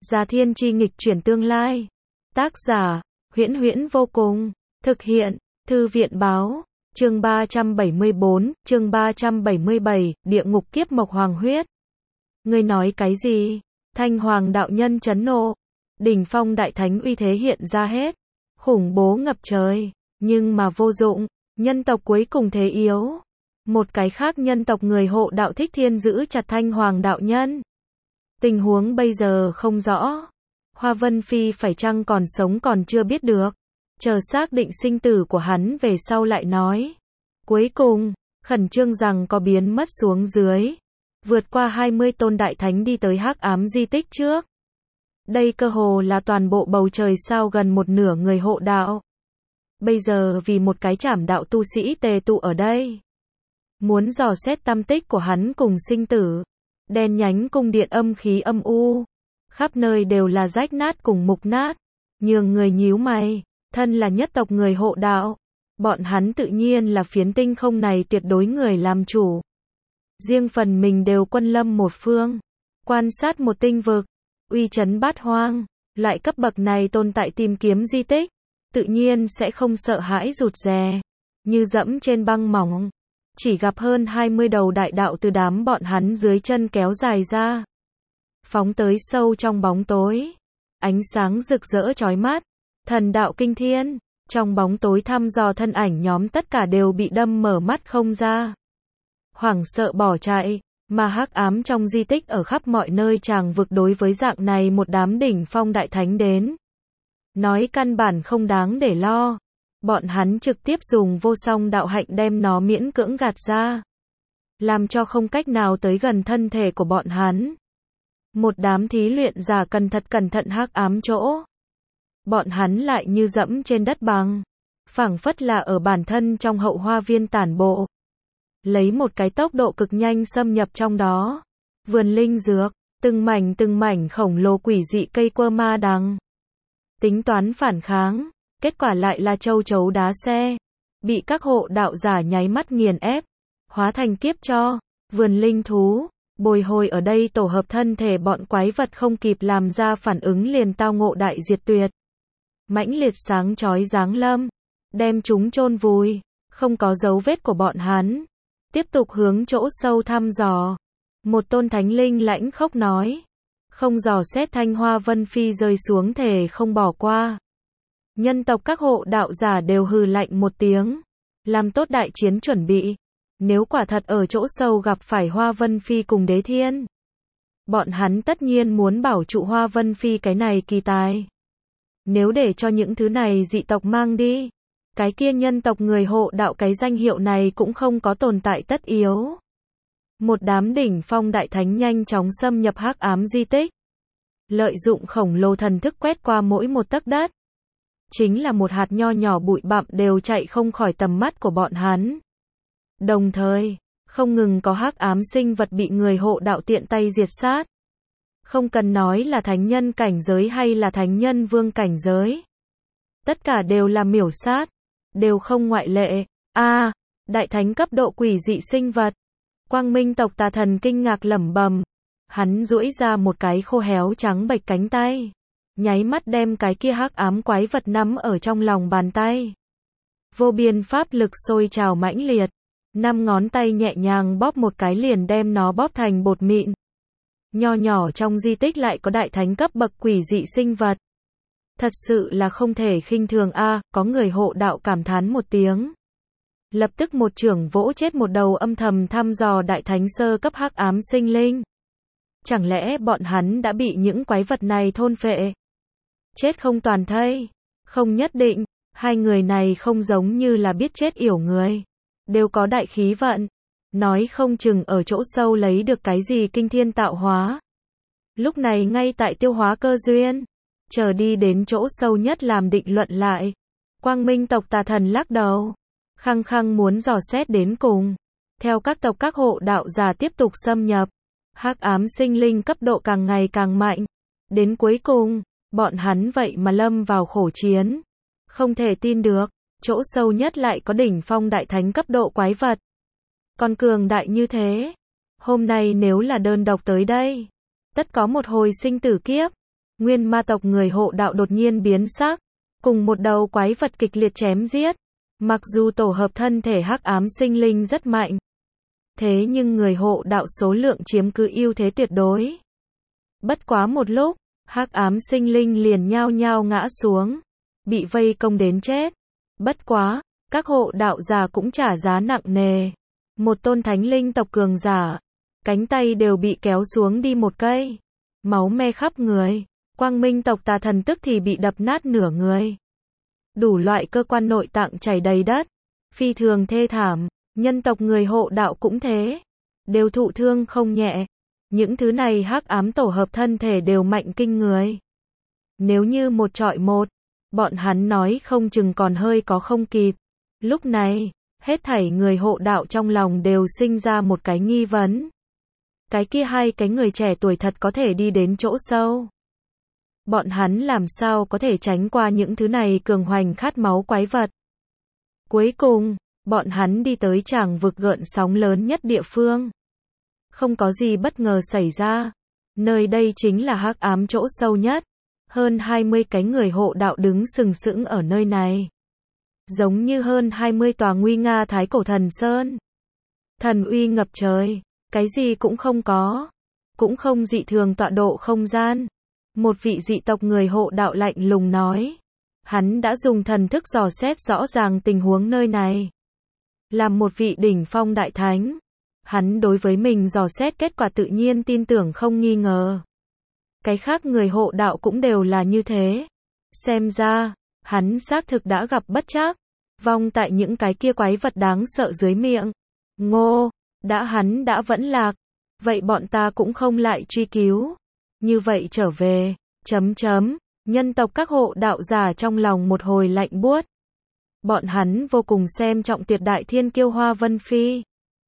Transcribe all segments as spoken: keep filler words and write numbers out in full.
Gia Thiên Chi nghịch chuyển tương lai. Tác giả, Huyễn Huyễn vô cùng. Thực hiện, Thư viện báo. Chương ba trăm bảy mươi bốn, chương ba trăm bảy mươi bảy, địa ngục kiếp mộc hoàng huyết. Ngươi nói cái gì? Thanh Hoàng đạo nhân chấn nộ. Đỉnh phong đại thánh uy thế hiện ra hết. Khủng bố ngập trời. Nhưng mà vô dụng. Nhân tộc cuối cùng thế yếu. Một cái khác nhân tộc người hộ đạo Thích Thiên giữ chặt Thanh Hoàng đạo nhân. Tình huống bây giờ không rõ. Hoa Vân Phi phải chăng còn sống còn chưa biết được. Chờ xác định sinh tử của hắn về sau lại nói. Cuối cùng, khẩn trương rằng có biến mất xuống dưới. Vượt qua hai mươi tôn đại thánh đi tới hắc ám di tích trước. Đây cơ hồ là toàn bộ bầu trời sao gần một nửa người hộ đạo. Bây giờ vì một cái trảm đạo tu sĩ tề tụ ở đây. Muốn dò xét tâm tích của hắn cùng sinh tử. Đen nhánh cung điện âm khí âm u. Khắp nơi đều là rách nát cùng mục nát. Nhường người nhíu mày. Thân là nhất tộc người hộ đạo. Bọn hắn tự nhiên là phiến tinh không này tuyệt đối người làm chủ. Riêng phần mình đều quân lâm một phương. Quan sát một tinh vực. Uy chấn bát hoang. Loại cấp bậc này tồn tại tìm kiếm di tích. Tự nhiên sẽ không sợ hãi rụt rè. Như dẫm trên băng mỏng. Chỉ gặp hơn hai mươi đầu đại đạo từ đám bọn hắn dưới chân kéo dài ra. Phóng tới sâu trong bóng tối. Ánh sáng rực rỡ chói mắt. Thần đạo kinh thiên. Trong bóng tối thăm dò thân ảnh nhóm tất cả đều bị đâm mở mắt không ra. Hoảng sợ bỏ chạy. Mà hắc ám trong di tích ở khắp mọi nơi tràng vực đối với dạng này một đám đỉnh phong đại thánh đến. Nói căn bản không đáng để lo. Bọn hắn trực tiếp dùng vô song đạo hạnh đem nó miễn cưỡng gạt ra. Làm cho không cách nào tới gần thân thể của bọn hắn. Một đám thí luyện giả cần thật cẩn thận hắc ám chỗ. Bọn hắn lại như dẫm trên đất bằng. Phảng phất là ở bản thân trong hậu hoa viên tản bộ. Lấy một cái tốc độ cực nhanh xâm nhập trong đó. Vườn linh dược, từng mảnh từng mảnh khổng lồ quỷ dị cây quơ ma đằng. Tính toán phản kháng. Kết quả lại là châu chấu đá xe. Bị các hộ đạo giả nháy mắt nghiền ép. Hóa thành kiếp cho. Vườn linh thú. Bồi hồi ở đây tổ hợp thân thể bọn quái vật không kịp làm ra phản ứng liền tao ngộ đại diệt tuyệt. Mãnh liệt sáng chói giáng lâm. Đem chúng chôn vùi. Không có dấu vết của bọn hắn. Tiếp tục hướng chỗ sâu thăm dò. Một tôn thánh linh lãnh khốc nói. Không dò xét Thanh Hoa Vân Phi rơi xuống thể không bỏ qua. Nhân tộc các hộ đạo giả đều hừ lạnh một tiếng. Làm tốt đại chiến chuẩn bị. Nếu quả thật ở chỗ sâu gặp phải Hoa Vân Phi cùng Đế Thiên. Bọn hắn tất nhiên muốn bảo trụ Hoa Vân Phi cái này kỳ tài. Nếu để cho những thứ này dị tộc mang đi. Cái kia nhân tộc người hộ đạo cái danh hiệu này cũng không có tồn tại tất yếu. Một đám đỉnh phong đại thánh nhanh chóng xâm nhập hắc ám di tích. Lợi dụng khổng lồ thần thức quét qua mỗi một tấc đất. Chính là một hạt nho nhỏ bụi bặm đều chạy không khỏi tầm mắt của bọn hắn. Đồng thời, không ngừng có hắc ám sinh vật bị người hộ đạo tiện tay diệt sát. Không cần nói là thánh nhân cảnh giới hay là thánh nhân vương cảnh giới. Tất cả đều là miểu sát. Đều không ngoại lệ. A, à, đại thánh cấp độ quỷ dị sinh vật. Quang Minh tộc Tà Thần kinh ngạc lẩm bẩm. Hắn duỗi ra một cái khô héo trắng bệch cánh tay. Nháy mắt đem cái kia hắc ám quái vật nắm ở trong lòng bàn tay. Vô biên pháp lực sôi trào mãnh liệt. Năm ngón tay nhẹ nhàng bóp một cái liền đem nó bóp thành bột mịn. Nho nhỏ trong di tích lại có đại thánh cấp bậc quỷ dị sinh vật. Thật sự là không thể khinh thường a, à, có người hộ đạo cảm thán một tiếng. Lập tức một chưởng vỗ chết một đầu âm thầm thăm dò đại thánh sơ cấp hắc ám sinh linh. Chẳng lẽ bọn hắn đã bị những quái vật này thôn phệ? Chết không toàn thây? Không nhất định, hai người này không giống như là biết chết yểu người. Đều có đại khí vận. Nói không chừng ở chỗ sâu lấy được cái gì kinh thiên tạo hóa. Lúc này ngay tại tiêu hóa cơ duyên. Chờ đi đến chỗ sâu nhất làm định luận lại. Quang Minh tộc Tà Thần lắc đầu. Khăng khăng muốn dò xét đến cùng. Theo các tộc các hộ đạo giả tiếp tục xâm nhập. Hắc ám sinh linh cấp độ càng ngày càng mạnh. Đến cuối cùng, bọn hắn vậy mà lâm vào khổ chiến. Không thể tin được, chỗ sâu nhất lại có đỉnh phong đại thánh cấp độ quái vật. Còn cường đại như thế. Hôm nay nếu là đơn độc tới đây, tất có một hồi sinh tử kiếp. Nguyên ma tộc người hộ đạo đột nhiên biến sắc, cùng một đầu quái vật kịch liệt chém giết. Mặc dù tổ hợp thân thể hắc ám sinh linh rất mạnh, thế nhưng người hộ đạo số lượng chiếm cứ ưu thế tuyệt đối. Bất quá một lúc, hắc ám sinh linh liền nhao nhao ngã xuống, bị vây công đến chết. Bất quá, các hộ đạo giả cũng trả giá nặng nề. Một tôn thánh linh tộc cường giả, cánh tay đều bị kéo xuống đi một cây, máu me khắp người. Quang minh tộc tà thần tức thì bị đập nát nửa người. Đủ loại cơ quan nội tạng chảy đầy đất, phi thường thê thảm. Nhân tộc người hộ đạo cũng thế, đều thụ thương không nhẹ. Những thứ này hắc ám tổ hợp thân thể đều mạnh kinh người. Nếu như một trọi một, bọn hắn nói không chừng còn hơi có không kịp. Lúc này, hết thảy người hộ đạo trong lòng đều sinh ra một cái nghi vấn. Cái kia hai cái người trẻ tuổi thật có thể đi đến chỗ sâu. Bọn hắn làm sao có thể tránh qua những thứ này cường hoành khát máu quái vật. Cuối cùng, bọn hắn đi tới tràng vực gợn sóng lớn nhất địa phương. Không có gì bất ngờ xảy ra. Nơi đây chính là hắc ám chỗ sâu nhất. Hơn hai mươi cái người hộ đạo đứng sừng sững ở nơi này. Giống như hơn hai mươi tòa nguy nga thái cổ thần sơn. Thần uy ngập trời, cái gì cũng không có. Cũng không dị thường tọa độ không gian. Một vị dị tộc người hộ đạo lạnh lùng nói. Hắn đã dùng thần thức dò xét rõ ràng tình huống nơi này. Làm một vị đỉnh phong đại thánh, hắn đối với mình dò xét kết quả tự nhiên tin tưởng không nghi ngờ. Cái khác người hộ đạo cũng đều là như thế. Xem ra, hắn xác thực đã gặp bất trắc, vong tại những cái kia quái vật đáng sợ dưới miệng. Ngô, đã hắn đã vẫn lạc, vậy bọn ta cũng không lại truy cứu. Như vậy trở về, chấm chấm, nhân tộc các hộ đạo giả trong lòng một hồi lạnh buốt. Bọn hắn vô cùng xem trọng tuyệt đại thiên kiêu Hoa Vân Phi.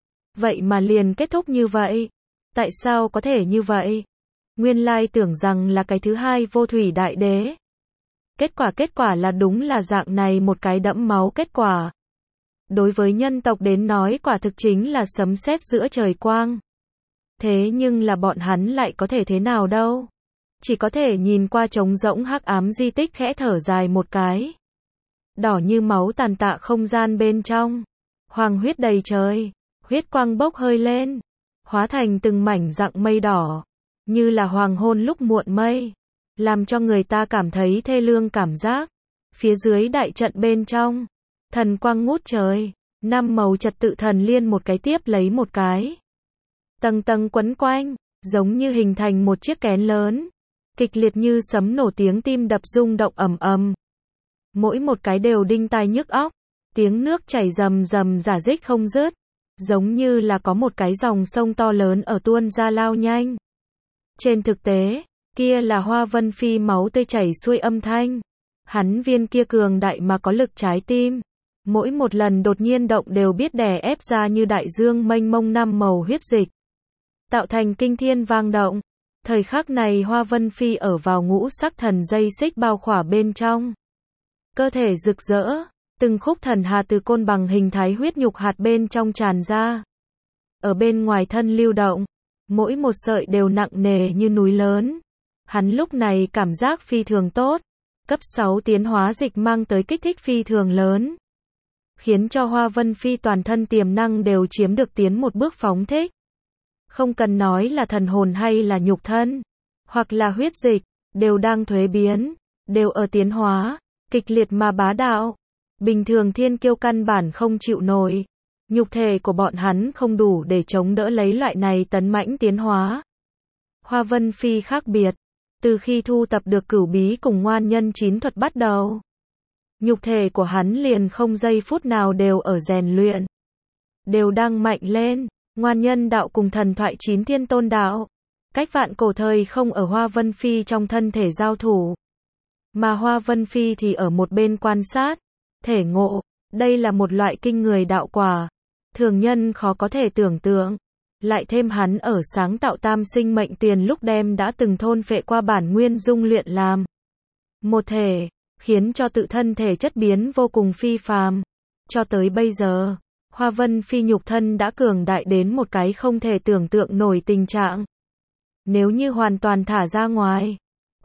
Vậy mà liền kết thúc như vậy. Tại sao có thể như vậy? Nguyên lai tưởng rằng là cái thứ hai vô thủy đại đế. Kết quả kết quả là đúng là dạng này một cái đẫm máu kết quả. Đối với nhân tộc đến nói quả thực chính là sấm sét giữa trời quang. Thế nhưng là bọn hắn lại có thể thế nào đâu? Chỉ có thể nhìn qua trống rỗng hắc ám di tích khẽ thở dài một cái. Đỏ như máu tàn tạ không gian bên trong. Hoàng huyết đầy trời. Huyết quang bốc hơi lên. Hóa thành từng mảnh dạng mây đỏ. Như là hoàng hôn lúc muộn mây. Làm cho người ta cảm thấy thê lương cảm giác. Phía dưới đại trận bên trong. Thần quang ngút trời. Năm màu trật tự thần liên một cái tiếp lấy một cái. Tầng tầng quấn quanh. Giống như hình thành một chiếc kén lớn. Kịch liệt như sấm nổ tiếng tim đập rung động ầm ầm. Mỗi một cái đều đinh tai nhức óc. Tiếng nước chảy rầm rầm rả rích không dứt. Giống như là có một cái dòng sông to lớn ở tuôn ra lao nhanh. Trên thực tế, kia là Hoa Vân Phi máu tươi chảy xuôi âm thanh. Hắn viên kia cường đại mà có lực trái tim. Mỗi một lần đột nhiên động đều biết đè ép ra như đại dương mênh mông năm màu huyết dịch. Tạo thành kinh thiên vang động. Thời khắc này Hoa Vân Phi ở vào ngũ sắc thần dây xích bao khỏa bên trong. Cơ thể rực rỡ, từng khúc thần hà từ côn bằng hình thái huyết nhục hạt bên trong tràn ra. Ở bên ngoài thân lưu động, mỗi một sợi đều nặng nề như núi lớn. Hắn lúc này cảm giác phi thường tốt. Cấp sáu tiến hóa dịch mang tới kích thích phi thường lớn. Khiến cho Hoa Vân Phi toàn thân tiềm năng đều chiếm được tiến một bước phóng thích. Không cần nói là thần hồn hay là nhục thân, hoặc là huyết dịch, đều đang thuế biến, đều ở tiến hóa, kịch liệt mà bá đạo. Bình thường thiên kiêu căn bản không chịu nổi. Nhục thể của bọn hắn không đủ để chống đỡ lấy loại này tấn mãnh tiến hóa. Hoa Vân Phi khác biệt. Từ khi thu tập được cửu bí cùng ngoan nhân chín thuật bắt đầu, nhục thể của hắn liền không giây phút nào đều ở rèn luyện. Đều đang mạnh lên. Ngoan nhân đạo cùng thần thoại chín thiên tôn đạo. Cách vạn cổ thời không ở Hoa Vân Phi trong thân thể giao thủ. Mà Hoa Vân Phi thì ở một bên quan sát. Thể ngộ. Đây là một loại kinh người đạo quả. Thường nhân khó có thể tưởng tượng. Lại thêm hắn ở sáng tạo tam sinh mệnh tuyền lúc đem đã từng thôn phệ qua bản nguyên dung luyện làm một thể, khiến cho tự thân thể chất biến vô cùng phi phàm. Cho tới bây giờ, Hoa Vân Phi nhục thân đã cường đại đến một cái không thể tưởng tượng nổi tình trạng. Nếu như hoàn toàn thả ra ngoài,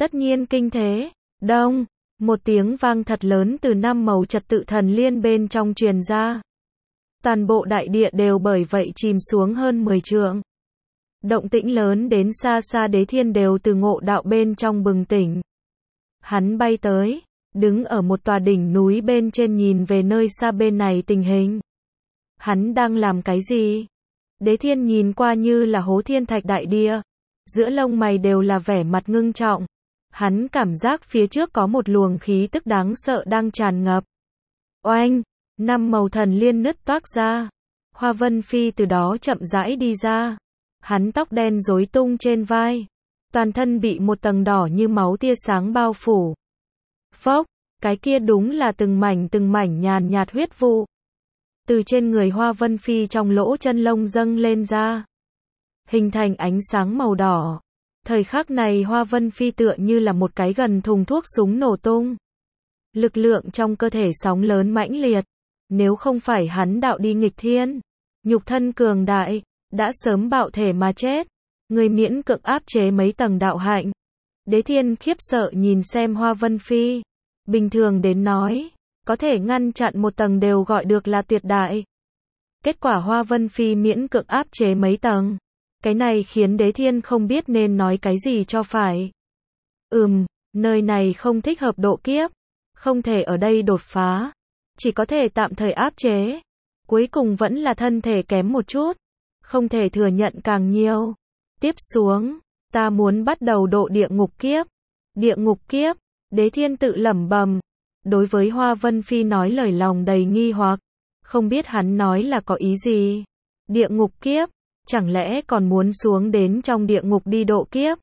Tất nhiên kinh thế. Đông, một tiếng vang thật lớn từ năm màu trật tự thần liên bên trong truyền ra. Toàn bộ đại địa đều bởi vậy chìm xuống hơn mười trượng. Động tĩnh lớn đến xa xa Đế Thiên đều từ ngộ đạo bên trong bừng tỉnh. Hắn bay tới, đứng ở một tòa đỉnh núi bên trên nhìn về nơi xa bên này tình hình. Hắn đang làm cái gì? Đế Thiên nhìn qua như là hố thiên thạch đại địa, giữa lông mày đều là vẻ mặt ngưng trọng. Hắn cảm giác phía trước có một luồng khí tức đáng sợ đang tràn ngập. Oanh, năm màu thần liên nứt toác ra. Hoa Vân Phi từ đó chậm rãi đi ra. Hắn tóc đen rối tung trên vai, toàn thân bị một tầng đỏ như máu tia sáng bao phủ. Phốc, cái kia đúng là từng mảnh từng mảnh nhàn nhạt huyết vụ. Từ trên người Hoa Vân Phi trong lỗ chân lông dâng lên ra, hình thành ánh sáng màu đỏ. Thời khắc này Hoa Vân Phi tựa như là một cái gần thùng thuốc súng nổ tung. Lực lượng trong cơ thể sóng lớn mãnh liệt. Nếu không phải hắn đạo đi nghịch thiên, nhục thân cường đại, đã sớm bạo thể mà chết. Người miễn cưỡng áp chế mấy tầng đạo hạnh. Đế Thiên khiếp sợ nhìn xem Hoa Vân Phi. Bình thường đến nói, có thể ngăn chặn một tầng đều gọi được là tuyệt đại. Kết quả Hoa Vân Phi miễn cưỡng áp chế mấy tầng. Cái này khiến Đế Thiên không biết nên nói cái gì cho phải. Ừm, nơi này không thích hợp độ kiếp. Không thể ở đây đột phá. Chỉ có thể tạm thời áp chế. Cuối cùng vẫn là thân thể kém một chút. Không thể thừa nhận càng nhiều. Tiếp xuống, ta muốn bắt đầu độ địa ngục kiếp. Địa ngục kiếp, Đế Thiên tự lẩm bẩm. Đối với Hoa Vân Phi nói lời lòng đầy nghi hoặc. Không biết hắn nói là có ý gì. Địa ngục kiếp, chẳng lẽ còn muốn xuống đến trong địa ngục đi độ kiếp.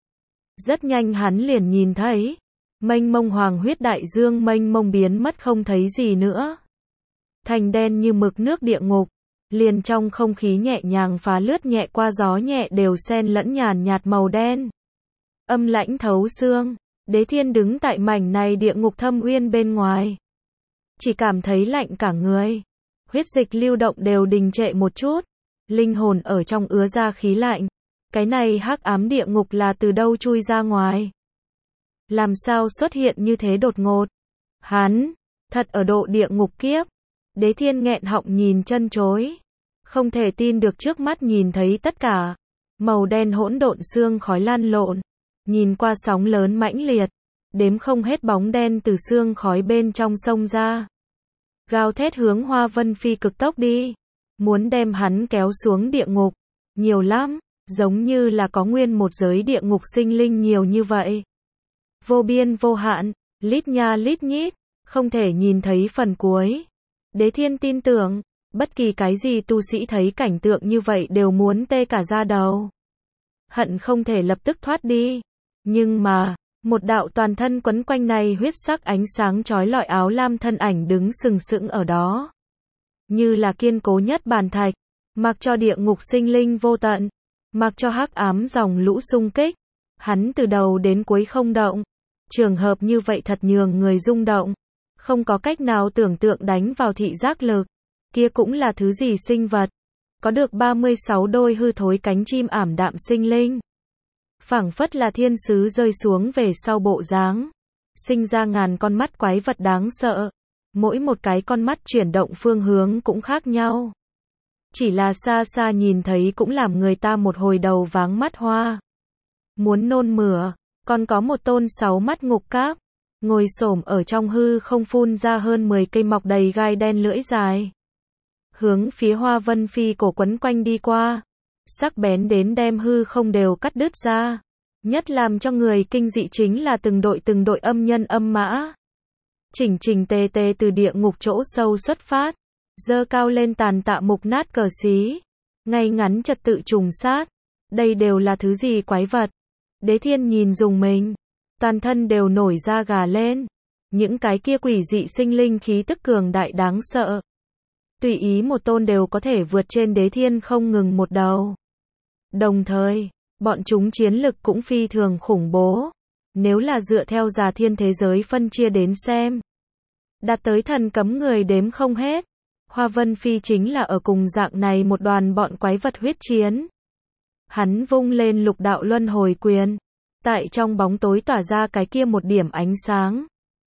Rất nhanh hắn liền nhìn thấy. Mênh mông hoàng huyết đại dương mênh mông biến mất không thấy gì nữa. Thành đen như mực nước địa ngục. Liền trong không khí nhẹ nhàng phá lướt nhẹ qua gió nhẹ đều xen lẫn nhàn nhạt màu đen. Âm lãnh thấu xương. Đế Thiên đứng tại mảnh này địa ngục thâm uyên bên ngoài. Chỉ cảm thấy lạnh cả người. Huyết dịch lưu động đều đình trệ một chút. Linh hồn ở trong ứa ra khí lạnh. Cái này hắc ám địa ngục là từ đâu chui ra ngoài? Làm sao xuất hiện như thế đột ngột? Hắn, thật ở độ địa ngục kiếp. Đế Thiên nghẹn họng nhìn chân chối. Không thể tin được trước mắt nhìn thấy tất cả. Màu đen hỗn độn xương khói lan lộn. Nhìn qua sóng lớn mãnh liệt. Đếm không hết bóng đen từ xương khói bên trong sông ra. Gào thét hướng Hoa Vân Phi cực tốc đi. Muốn đem hắn kéo xuống địa ngục. Nhiều lắm. Giống như là có nguyên một giới địa ngục sinh linh nhiều như vậy. Vô biên vô hạn. Lít nha lít nhít. Không thể nhìn thấy phần cuối. Đế Thiên tin tưởng. Bất kỳ cái gì tu sĩ thấy cảnh tượng như vậy đều muốn tê cả da đầu. Hận không thể lập tức thoát đi. Nhưng mà, một đạo toàn thân quấn quanh này huyết sắc ánh sáng chói lọi áo lam thân ảnh đứng sừng sững ở đó. Như là kiên cố nhất bàn thạch. Mặc cho địa ngục sinh linh vô tận. Mặc cho hắc ám dòng lũ xung kích. Hắn từ đầu đến cuối không động. Trường hợp như vậy thật nhường người rung động. Không có cách nào tưởng tượng đánh vào thị giác lực. Kia cũng là thứ gì sinh vật. Có được ba mươi sáu đôi hư thối cánh chim ảm đạm sinh linh. Phảng phất là thiên sứ rơi xuống về sau bộ dáng. Sinh ra ngàn con mắt quái vật đáng sợ. Mỗi một cái con mắt chuyển động phương hướng cũng khác nhau. Chỉ là xa xa nhìn thấy cũng làm người ta một hồi đầu váng mắt hoa. Muốn nôn mửa. Còn có một tôn sáu mắt ngục cáp. Ngồi xổm ở trong hư không phun ra hơn mười cây mọc đầy gai đen lưỡi dài. Hướng phía Hoa Vân Phi cổ quấn quanh đi qua. Sắc bén đến đem hư không đều cắt đứt ra. Nhất làm cho người kinh dị chính là từng đội từng đội âm nhân âm mã. Chỉnh chỉnh tề tề từ địa ngục chỗ sâu xuất phát. Dơ cao lên tàn tạ mục nát cờ xí. Ngay ngắn trật tự trùng sát. Đây đều là thứ gì quái vật. Đế Thiên nhìn dùng mình. Toàn thân đều nổi da gà lên. Những cái kia quỷ dị sinh linh khí tức cường đại đáng sợ. Tùy ý một tôn đều có thể vượt trên Đế Thiên không ngừng một đầu. Đồng thời, bọn chúng chiến lực cũng phi thường khủng bố. Nếu là dựa theo già thiên thế giới phân chia đến xem. Đạt tới thần cấm người đếm không hết. Hoa Vân Phi chính là ở cùng dạng này một đoàn bọn quái vật huyết chiến. Hắn vung lên lục đạo luân hồi quyền. Tại trong bóng tối tỏa ra cái kia một điểm ánh sáng.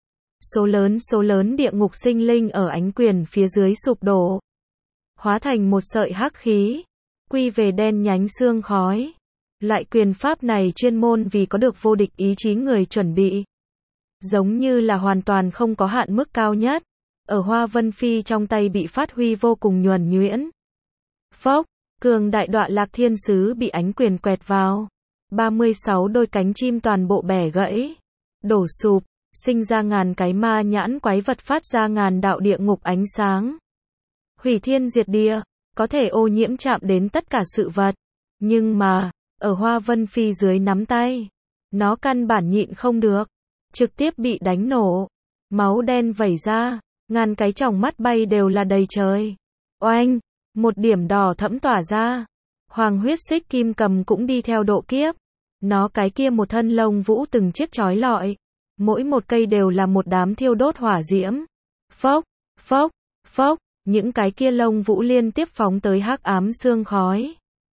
Số lớn số lớn địa ngục sinh linh ở ánh quyền phía dưới sụp đổ. Hóa thành một sợi hắc khí. Quy về đen nhánh xương khói. Loại quyền pháp này chuyên môn vì có được vô địch ý chí người chuẩn bị. Giống như là hoàn toàn không có hạn mức cao nhất. Ở Hoa Vân Phi trong tay bị phát huy vô cùng nhuần nhuyễn. Phốc, cường đại Đọa Lạc Thiên Sứ bị ánh quyền quẹt vào. ba mươi sáu đôi cánh chim toàn bộ bẻ gãy. Đổ sụp, sinh ra ngàn cái ma nhãn quái vật phát ra ngàn đạo địa ngục ánh sáng. Hủy thiên diệt địa, có thể ô nhiễm chạm đến tất cả sự vật. Nhưng mà, ở Hoa Vân Phi dưới nắm tay, nó căn bản nhịn không được. Trực tiếp bị đánh nổ. Máu đen vẩy ra, ngàn cái tròng mắt bay đều là đầy trời. Oanh, một điểm đỏ thẫm tỏa ra. Hoàng huyết xích kim cầm cũng đi theo độ kiếp. Nó cái kia một thân lông vũ từng chiếc chói lọi. Mỗi một cây đều là một đám thiêu đốt hỏa diễm. Phốc, phốc, phốc, những cái kia lông vũ liên tiếp phóng tới hắc ám sương khói.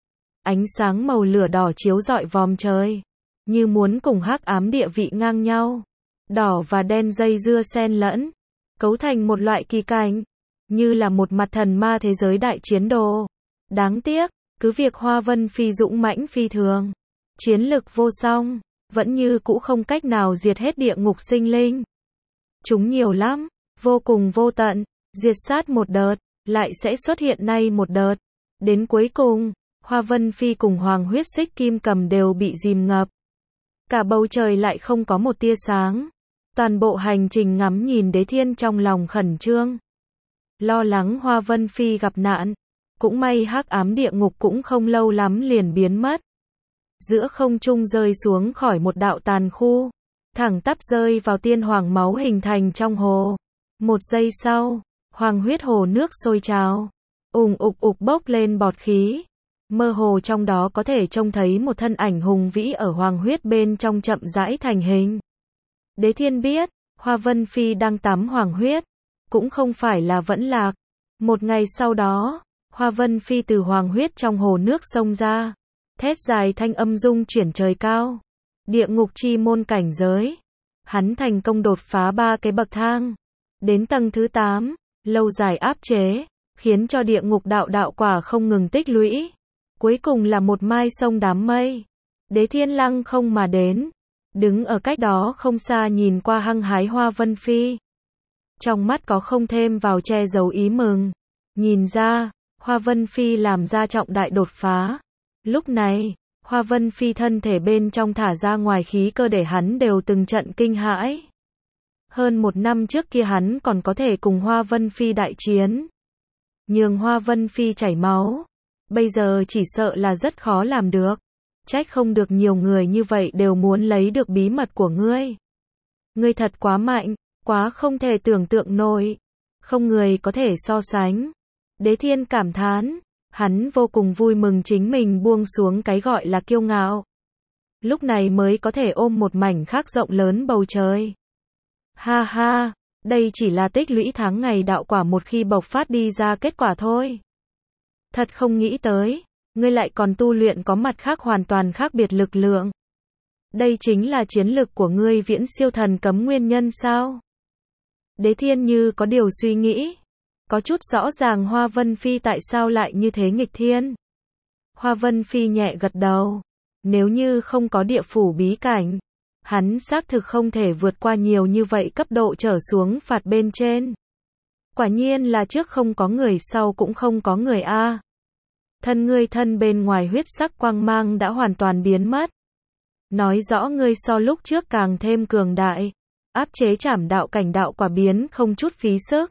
Ánh sáng màu lửa đỏ chiếu rọi vòm trời, như muốn cùng hắc ám địa vị ngang nhau. Đỏ và đen dây dưa xen lẫn, cấu thành một loại kỳ cảnh, như là một mặt thần ma thế giới đại chiến đồ. Đáng tiếc, cứ việc Hoa Vân Phi dũng mãnh phi thường, chiến lực vô song, vẫn như cũ không cách nào diệt hết địa ngục sinh linh. Chúng nhiều lắm, vô cùng vô tận, diệt sát một đợt, lại sẽ xuất hiện nay một đợt. Đến cuối cùng, Hoa Vân Phi cùng Hoàng huyết xích kim cầm đều bị dìm ngập. Cả bầu trời lại không có một tia sáng. Toàn bộ hành trình ngắm nhìn Đế Thiên trong lòng khẩn trương. Lo lắng Hoa Vân Phi gặp nạn. Cũng may hắc ám địa ngục cũng không lâu lắm liền biến mất. Giữa không trung rơi xuống khỏi một đạo tàn khu. Thẳng tắp rơi vào tiên hoàng máu hình thành trong hồ. Một giây sau, hoàng huyết hồ nước sôi trào. Ùng ục ục bốc lên bọt khí. Mơ hồ trong đó có thể trông thấy một thân ảnh hùng vĩ ở hoàng huyết bên trong chậm rãi thành hình. Đế Thiên biết, Hoa Vân Phi đang tắm hoàng huyết, cũng không phải là vẫn lạc. Một ngày sau đó, Hoa Vân Phi từ hoàng huyết trong hồ nước xông ra, thét dài thanh âm rung chuyển trời cao. Địa ngục chi môn cảnh giới. Hắn thành công đột phá ba cái bậc thang. Đến tầng thứ tám, lâu dài áp chế, khiến cho địa ngục đạo đạo quả không ngừng tích lũy. Cuối cùng là một mai sông đám mây. Đế Thiên lăng không mà đến. Đứng ở cách đó không xa nhìn qua hăng hái Hoa Vân Phi. Trong mắt có không thêm vào che giấu ý mừng. Nhìn ra, Hoa Vân Phi làm ra trọng đại đột phá. Lúc này, Hoa Vân Phi thân thể bên trong thả ra ngoài khí cơ để hắn đều từng trận kinh hãi. Hơn một năm trước kia hắn còn có thể cùng Hoa Vân Phi đại chiến. Nhường Hoa Vân Phi chảy máu. Bây giờ chỉ sợ là rất khó làm được. Trách không được nhiều người như vậy đều muốn lấy được bí mật của ngươi. Ngươi thật quá mạnh, quá không thể tưởng tượng nổi. Không người có thể so sánh. Đế Thiên cảm thán. Hắn vô cùng vui mừng chính mình buông xuống cái gọi là kiêu ngạo. Lúc này mới có thể ôm một mảnh khác rộng lớn bầu trời. Ha ha, đây chỉ là tích lũy tháng ngày đạo quả một khi bộc phát đi ra kết quả thôi. Thật không nghĩ tới, ngươi lại còn tu luyện có mặt khác hoàn toàn khác biệt lực lượng. Đây chính là chiến lực của ngươi viễn siêu thần cấm nguyên nhân sao? Đế Thiên như có điều suy nghĩ. Có chút rõ ràng Hoa Vân Phi tại sao lại như thế nghịch thiên. Hoa Vân Phi nhẹ gật đầu. Nếu như không có địa phủ bí cảnh, hắn xác thực không thể vượt qua nhiều như vậy cấp độ trở xuống phạt bên trên. Quả nhiên là trước không có người sau cũng không có người a. Thân ngươi thân bên ngoài huyết sắc quang mang đã hoàn toàn biến mất. Nói rõ ngươi so lúc trước càng thêm cường đại. Áp chế trảm đạo cảnh đạo quả biến không chút phí sức.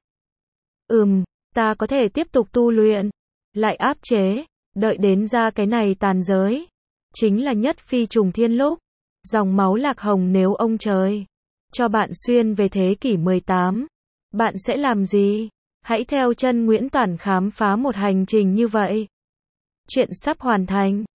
Ừm, ta có thể tiếp tục tu luyện. Lại áp chế, đợi đến ra cái này tàn giới. Chính là nhất phi trùng thiên lúc. Dòng máu lạc hồng nếu ông trời cho bạn xuyên về thế kỷ mười tám. Bạn sẽ làm gì? Hãy theo chân Nguyễn Toản khám phá một hành trình như vậy. Chuyện sắp hoàn thành.